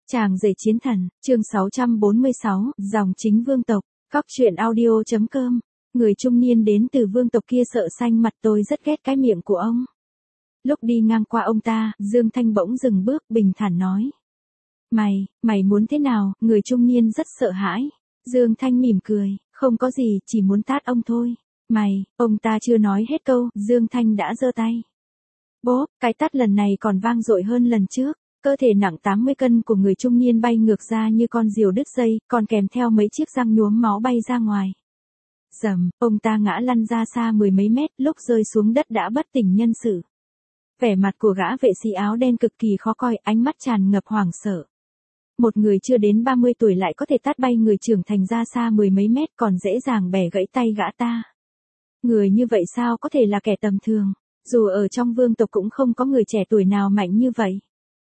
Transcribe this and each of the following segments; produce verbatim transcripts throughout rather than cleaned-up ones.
Chàng rể chiến thần, chương sáu trăm bốn mươi sáu, dòng chính vương tộc, Cóc truyện audio.com. Người trung niên đến từ vương tộc kia sợ xanh mặt, tôi rất ghét cái miệng của ông. Lúc đi ngang qua ông ta, Dương Thanh bỗng dừng bước, bình thản nói. Mày, mày muốn thế nào? Người trung niên rất sợ hãi. Dương Thanh mỉm cười, không có gì, chỉ muốn tát ông thôi. Mày, ông ta chưa nói hết câu, Dương Thanh đã giơ tay. Bốp, cái tát lần này còn vang dội hơn lần trước. Cơ thể nặng tám mươi cân của người trung niên bay ngược ra như con diều đứt dây, còn kèm theo mấy chiếc răng nhuốm máu bay ra ngoài. Rầm, ông ta ngã lăn ra xa mười mấy mét, lúc rơi xuống đất đã bất tỉnh nhân sự. Vẻ mặt của gã vệ sĩ áo đen cực kỳ khó coi, ánh mắt tràn ngập hoảng sợ. Một người chưa đến ba mươi tuổi lại có thể tát bay người trưởng thành ra xa mười mấy mét, còn dễ dàng bẻ gãy tay gã ta. Người như vậy sao có thể là kẻ tầm thường? Dù ở trong vương tộc cũng không có người trẻ tuổi nào mạnh như vậy.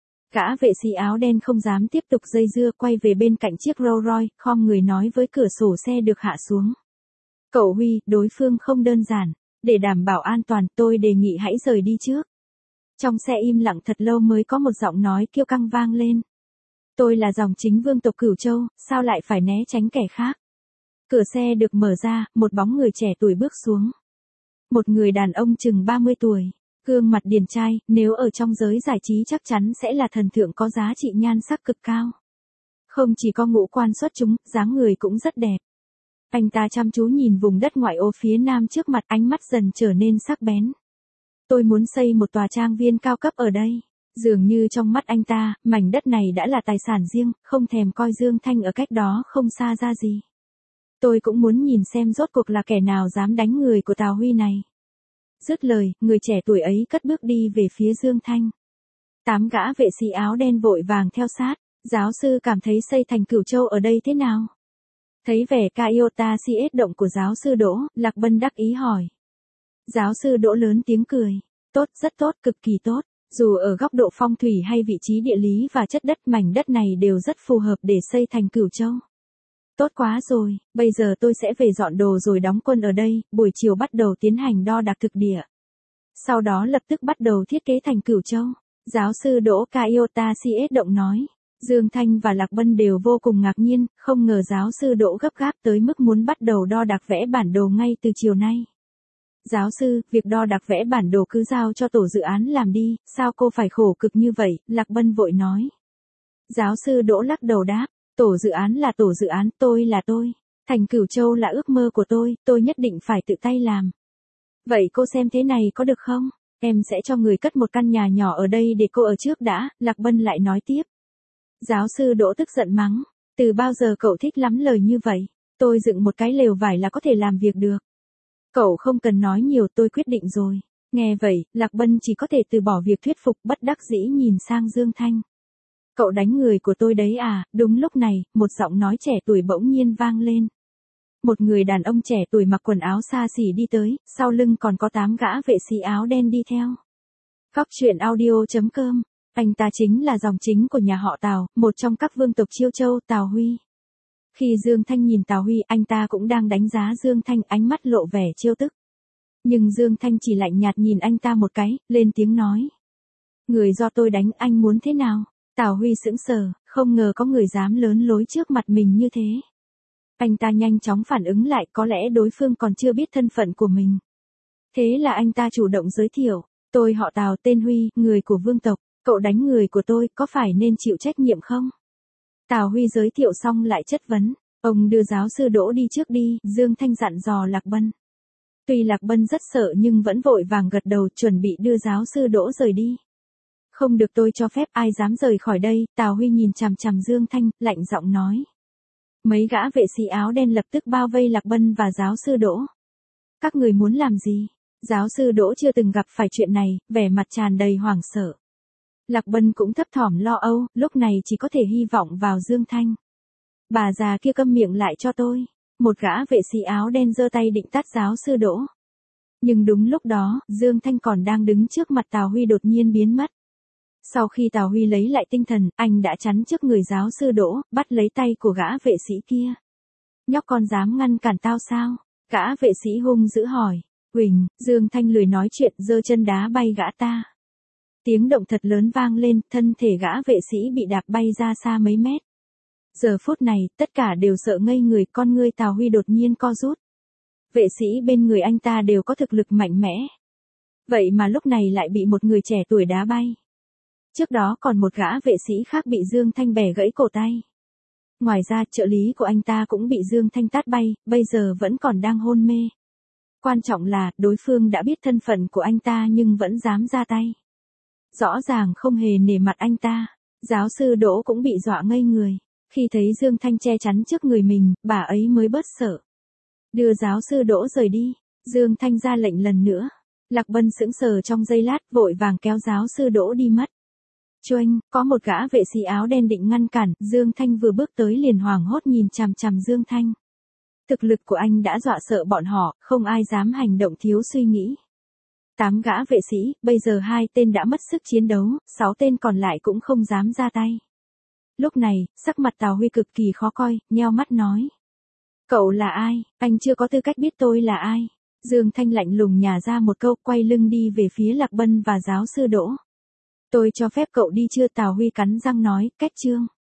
Gã vệ sĩ áo đen không dám tiếp tục dây dưa, quay về bên cạnh chiếc Rolls Royce, khom người nói với cửa sổ xe được hạ xuống. Cậu Huy, đối phương không đơn giản. Để đảm bảo an toàn, tôi đề nghị hãy rời đi trước. Trong xe im lặng thật lâu mới có một giọng nói kiêu căng vang lên. Tôi là dòng chính vương tộc Cửu Châu, sao lại phải né tránh kẻ khác? Cửa xe được mở ra, một bóng người trẻ tuổi bước xuống. Một người đàn ông chừng ba mươi tuổi. Gương mặt điển trai, nếu ở trong giới giải trí chắc chắn sẽ là thần tượng có giá trị nhan sắc cực cao. Không chỉ có ngũ quan xuất chúng, dáng người cũng rất đẹp. Anh ta chăm chú nhìn vùng đất ngoại ô phía nam trước mặt, ánh mắt dần trở nên sắc bén. Tôi muốn xây một tòa trang viên cao cấp ở đây. Dường như trong mắt anh ta, mảnh đất này đã là tài sản riêng, không thèm coi Dương Thanh ở cách đó không xa ra gì. Tôi cũng muốn nhìn xem rốt cuộc là kẻ nào dám đánh người của Tào Huy này. Dứt lời, người trẻ tuổi ấy cất bước đi về phía Dương Thanh. Tám gã vệ sĩ áo đen vội vàng theo sát. Giáo sư cảm thấy xây thành Cửu Châu ở đây thế nào? Thấy vẻ Iota si ết động của giáo sư Đỗ, Lạc Bân đắc ý hỏi. Giáo sư Đỗ lớn tiếng cười. Tốt, rất tốt, cực kỳ tốt. Dù ở góc độ phong thủy hay vị trí địa lý và chất đất, mảnh đất này đều rất phù hợp để xây thành Cửu Châu. Tốt quá rồi, bây giờ tôi sẽ về dọn đồ rồi đóng quân ở đây, buổi chiều bắt đầu tiến hành đo đạc thực địa. Sau đó lập tức bắt đầu thiết kế thành Cửu Châu. Giáo sư Đỗ Iota si ết động nói. Dương Thanh và Lạc Bân đều vô cùng ngạc nhiên, không ngờ giáo sư Đỗ gấp gáp tới mức muốn bắt đầu đo đạc vẽ bản đồ ngay từ chiều nay. Giáo sư, việc đo đạc vẽ bản đồ cứ giao cho tổ dự án làm đi, sao cô phải khổ cực như vậy? Lạc Bân vội nói. Giáo sư Đỗ lắc đầu đáp. Tổ dự án là tổ dự án, tôi là tôi. Thành Cửu Châu là ước mơ của tôi, tôi nhất định phải tự tay làm. Vậy cô xem thế này có được không? Em sẽ cho người cất một căn nhà nhỏ ở đây để cô ở trước đã, Lạc Bân lại nói tiếp. Giáo sư Đỗ tức giận mắng. Từ bao giờ cậu thích lắm lời như vậy? Tôi dựng một cái lều vải là có thể làm việc được. Cậu không cần nói nhiều, tôi quyết định rồi. Nghe vậy, Lạc Bân chỉ có thể từ bỏ việc thuyết phục, bất đắc dĩ nhìn sang Dương Thanh. Cậu đánh người của tôi đấy à? Đúng lúc này, một giọng nói trẻ tuổi bỗng nhiên vang lên. Một người đàn ông trẻ tuổi mặc quần áo xa xỉ đi tới, sau lưng còn có tám gã vệ sĩ áo đen đi theo. Cóc truyện audio.com. Anh ta chính là dòng chính của nhà họ Tào, một trong các vương tộc Chiêu Châu, Tào Huy. Khi Dương Thanh nhìn Tào Huy, anh ta cũng đang đánh giá Dương Thanh, ánh mắt lộ vẻ trêu tức. Nhưng Dương Thanh chỉ lạnh nhạt nhìn anh ta một cái, lên tiếng nói. Người do tôi đánh, anh muốn thế nào? Tào Huy sững sờ, không ngờ có người dám lớn lối trước mặt mình như thế. Anh ta nhanh chóng phản ứng lại, có lẽ đối phương còn chưa biết thân phận của mình. Thế là anh ta chủ động giới thiệu, tôi họ Tào, tên Huy, người của vương tộc, cậu đánh người của tôi, có phải nên chịu trách nhiệm không? Tào Huy giới thiệu xong lại chất vấn, ông đưa giáo sư Đỗ đi trước đi, Dương Thanh dặn dò Lạc Bân. Tuy Lạc Bân rất sợ nhưng vẫn vội vàng gật đầu, chuẩn bị đưa giáo sư Đỗ rời đi. Không được, tôi cho phép, ai dám rời khỏi đây? Tào Huy nhìn chằm chằm Dương Thanh, lạnh giọng nói. Mấy gã vệ sĩ áo đen lập tức bao vây Lạc Bân và giáo sư Đỗ. Các người muốn làm gì? Giáo sư Đỗ chưa từng gặp phải chuyện này, vẻ mặt tràn đầy hoảng sợ. Lạc Bân cũng thấp thỏm lo âu, lúc này chỉ có thể hy vọng vào Dương Thanh. Bà già kia câm miệng lại cho tôi. Một gã vệ sĩ áo đen giơ tay định tát giáo sư Đỗ. Nhưng đúng lúc đó, Dương Thanh còn đang đứng trước mặt Tào Huy đột nhiên biến mất. Sau khi Tào Huy lấy lại tinh thần, anh đã chắn trước người giáo sư Đỗ, bắt lấy tay của gã vệ sĩ kia. Nhóc con dám ngăn cản tao sao? Gã vệ sĩ hung dữ hỏi. Huỳnh, Dương Thanh lười nói chuyện, giơ chân đá bay gã ta. Tiếng động thật lớn vang lên, thân thể gã vệ sĩ bị đạp bay ra xa mấy mét. Giờ phút này, tất cả đều sợ ngây người, con ngươi Tào Huy đột nhiên co rút. Vệ sĩ bên người anh ta đều có thực lực mạnh mẽ. Vậy mà lúc này lại bị một người trẻ tuổi đá bay. Trước đó còn một gã vệ sĩ khác bị Dương Thanh bẻ gãy cổ tay. Ngoài ra trợ lý của anh ta cũng bị Dương Thanh tát bay, bây giờ vẫn còn đang hôn mê. Quan trọng là, đối phương đã biết thân phận của anh ta nhưng vẫn dám ra tay. Rõ ràng không hề nể mặt anh ta. Giáo sư Đỗ cũng bị dọa ngây người. Khi thấy Dương Thanh che chắn trước người mình, bà ấy mới bớt sợ. Đưa giáo sư Đỗ rời đi. Dương Thanh ra lệnh lần nữa. Lạc Bân sững sờ trong giây lát, vội vàng kéo giáo sư Đỗ đi mất. Choanh, có một gã vệ sĩ áo đen định ngăn cản, Dương Thanh vừa bước tới liền hoảng hốt nhìn chằm chằm Dương Thanh. Thực lực của anh đã dọa sợ bọn họ, không ai dám hành động thiếu suy nghĩ. Tám gã vệ sĩ, bây giờ hai tên đã mất sức chiến đấu, sáu tên còn lại cũng không dám ra tay. Lúc này, sắc mặt Tào Huy cực kỳ khó coi, nheo mắt nói. Cậu là ai, anh chưa có tư cách biết tôi là ai. Dương Thanh lạnh lùng nhả ra một câu, quay lưng đi về phía Lạc Bân và giáo sư Đỗ. Tôi cho phép cậu đi chưa? Tào Huy cắn răng nói, cách chương.